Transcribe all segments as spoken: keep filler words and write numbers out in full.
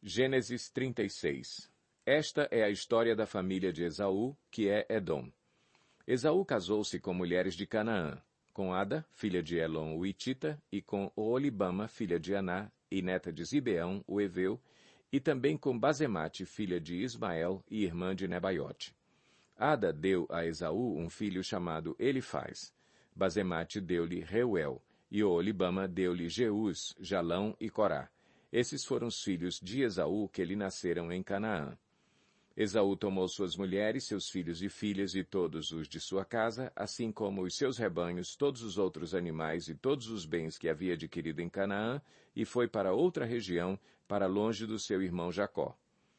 Gênesis trinta e seis. Esta é a história da família de Esaú, que é Edom. Esaú casou-se com mulheres de Canaã, com Ada, filha de Elon o Hitita, e com Oolibama, filha de Aná, e neta de Zibeão, o Eveu, e também com Basemate, filha de Ismael e irmã de Nebaiote. Ada deu a Esaú um filho chamado Elifaz. Basemate deu-lhe Reuel, e Oolibama deu-lhe Jeús, Jalão e Corá. Esses foram os filhos de Esaú que lhe nasceram em Canaã. Esaú tomou suas mulheres, seus filhos e filhas e todos os de sua casa, assim como os seus rebanhos, todos os outros animais e todos os bens que havia adquirido em Canaã, e foi para outra região, para longe do seu irmão Jacó.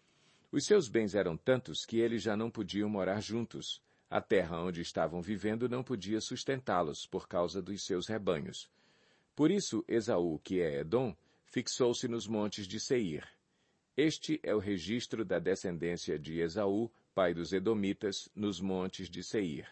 Os seus bens eram tantos que eles já não podiam morar juntos. A terra onde estavam vivendo não podia sustentá-los por causa dos seus rebanhos. Por isso, Esaú, que é Edom, fixou-se nos montes de Seir. Este é o registro da descendência de Esaú, pai dos Edomitas, nos montes de Seir.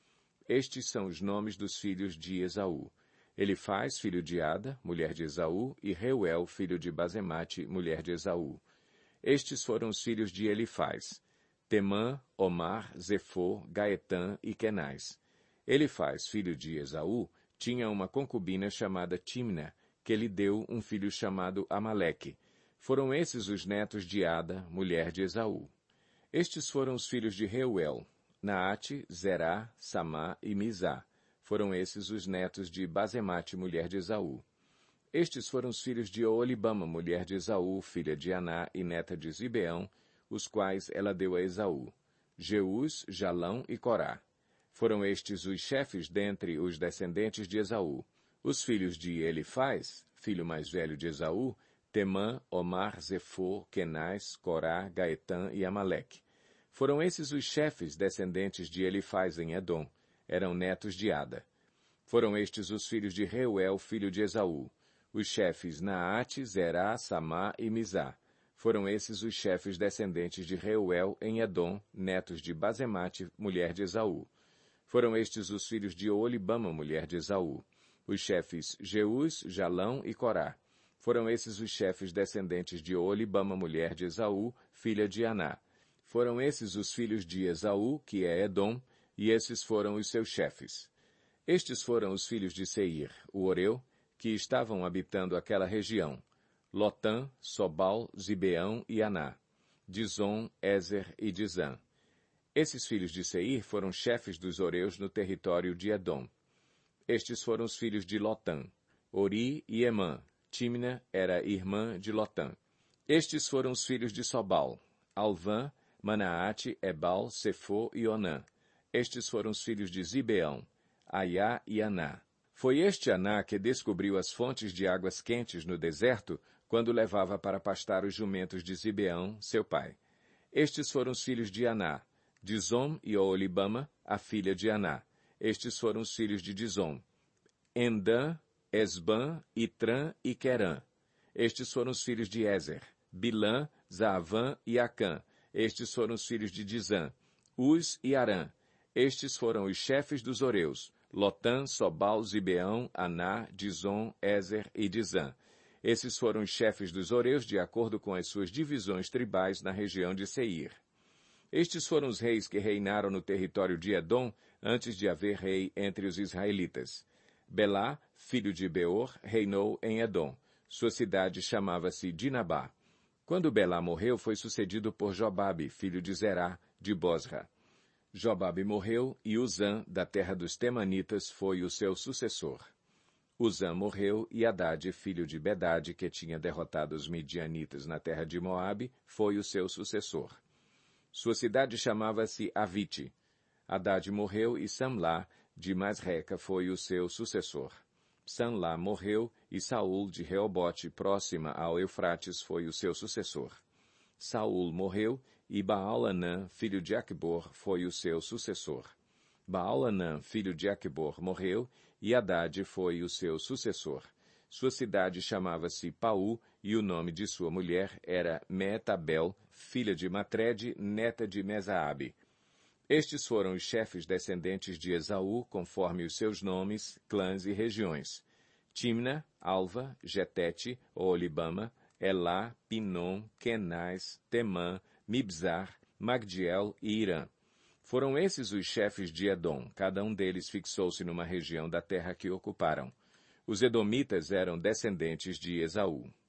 Estes são os nomes dos filhos de Esaú: Elifaz, filho de Ada, mulher de Esaú, e Reuel, filho de Basemate, mulher de Esaú. Estes foram os filhos de Elifaz: Temã, Omar, Zefô, Gaetã e Kenaz. Elifaz, filho de Esaú, tinha uma concubina chamada Timna, que lhe deu um filho chamado Amaleque. Foram esses os netos de Ada, mulher de Esaú. Estes foram os filhos de Reuel: Naate, Zerá, Samá e Mizá. Foram esses os netos de Basemate, mulher de Esaú. Estes foram os filhos de Oolibama, mulher de Esaú, filha de Aná e neta de Zibeão, os quais ela deu a Esaú: Jeús, Jalão e Corá. Foram estes os chefes dentre os descendentes de Esaú. Os filhos de Elifaz, filho mais velho de Esaú: Temã, Omar, Zefô, Kenaz, Corá, Gaetã e Amaleque. Foram esses os chefes descendentes de Elifaz em Edom. Eram netos de Ada. Foram estes os filhos de Reuel, filho de Esaú: os chefes Naate, Zerá, Samá e Mizá. Foram esses os chefes descendentes de Reuel em Edom, netos de Basemate, mulher de Esaú. Foram estes os filhos de Oolibama, mulher de Esaú: os chefes Jeús, Jalão e Corá. Foram esses os chefes descendentes de Oolibama, mulher de Esaú, filha de Aná. Foram esses os filhos de Esaú, que é Edom, e esses foram os seus chefes. Estes foram os filhos de Seir, o Oreu, que estavam habitando aquela região: Lotã, Sobal, Zibeão e Aná, Dizon, Ézer e Dizã. Esses filhos de Seir foram chefes dos Oreus no território de Edom. Estes foram os filhos de Lotã: Ori e Emã. Timna era irmã de Lotã. Estes foram os filhos de Sobal: Alvã, Manaate, Ebal, Sefô e Onã. Estes foram os filhos de Zibeão: Aiá e Aná. Foi este Aná que descobriu as fontes de águas quentes no deserto, quando levava para pastar os jumentos de Zibeão, seu pai. Estes foram os filhos de Aná: Dizom e Oolibama, a filha de Aná. Estes foram os filhos de Dizom: Endã, Esbã, Itrã e Querã. Estes foram os filhos de Ézer: Bilã, Zaavã e Acã. Estes foram os filhos de Dizã: Uz e Arã. Estes foram os chefes dos Oreus: Lotã, Sobal, Zibeão, Aná, Dizom, Ézer e Dizã. Esses foram os chefes dos Oreus de acordo com as suas divisões tribais na região de Seir. Estes foram os reis que reinaram no território de Edom antes de haver rei entre os israelitas. Belá, filho de Beor, reinou em Edom. Sua cidade chamava-se Dinabá. Quando Belá morreu, foi sucedido por Jobabe, filho de Zerá, de Bosra. Jobabe morreu e Uzã, da terra dos Temanitas, foi o seu sucessor. Uzã morreu e Hadade, filho de Bedade, que tinha derrotado os midianitas na terra de Moabe, foi o seu sucessor. Sua cidade chamava-se Avite. Hadade morreu e Samlá, de Masreca, foi o seu sucessor. Samlá morreu e Saul, de Reobote, próxima ao Eufrates, foi o seu sucessor. Saul morreu e Baal-Anã, filho de Aqubor, foi o seu sucessor. Baal-Anã, filho de Aqubor, morreu e Hadade foi o seu sucessor. Sua cidade chamava-se Paú e o nome de sua mulher era Meetabel, filha de Matrede, neta de Mesaabe. Estes foram os chefes descendentes de Esaú, conforme os seus nomes, clãs e regiões: Timna, Alva, Jetete, Oolibama, Elá, Pinom, Kenaz, Temã, Mibzar, Magdiel e Irã. Foram esses os chefes de Edom, cada um deles fixou-se numa região da terra que ocuparam. Os edomitas eram descendentes de Esaú.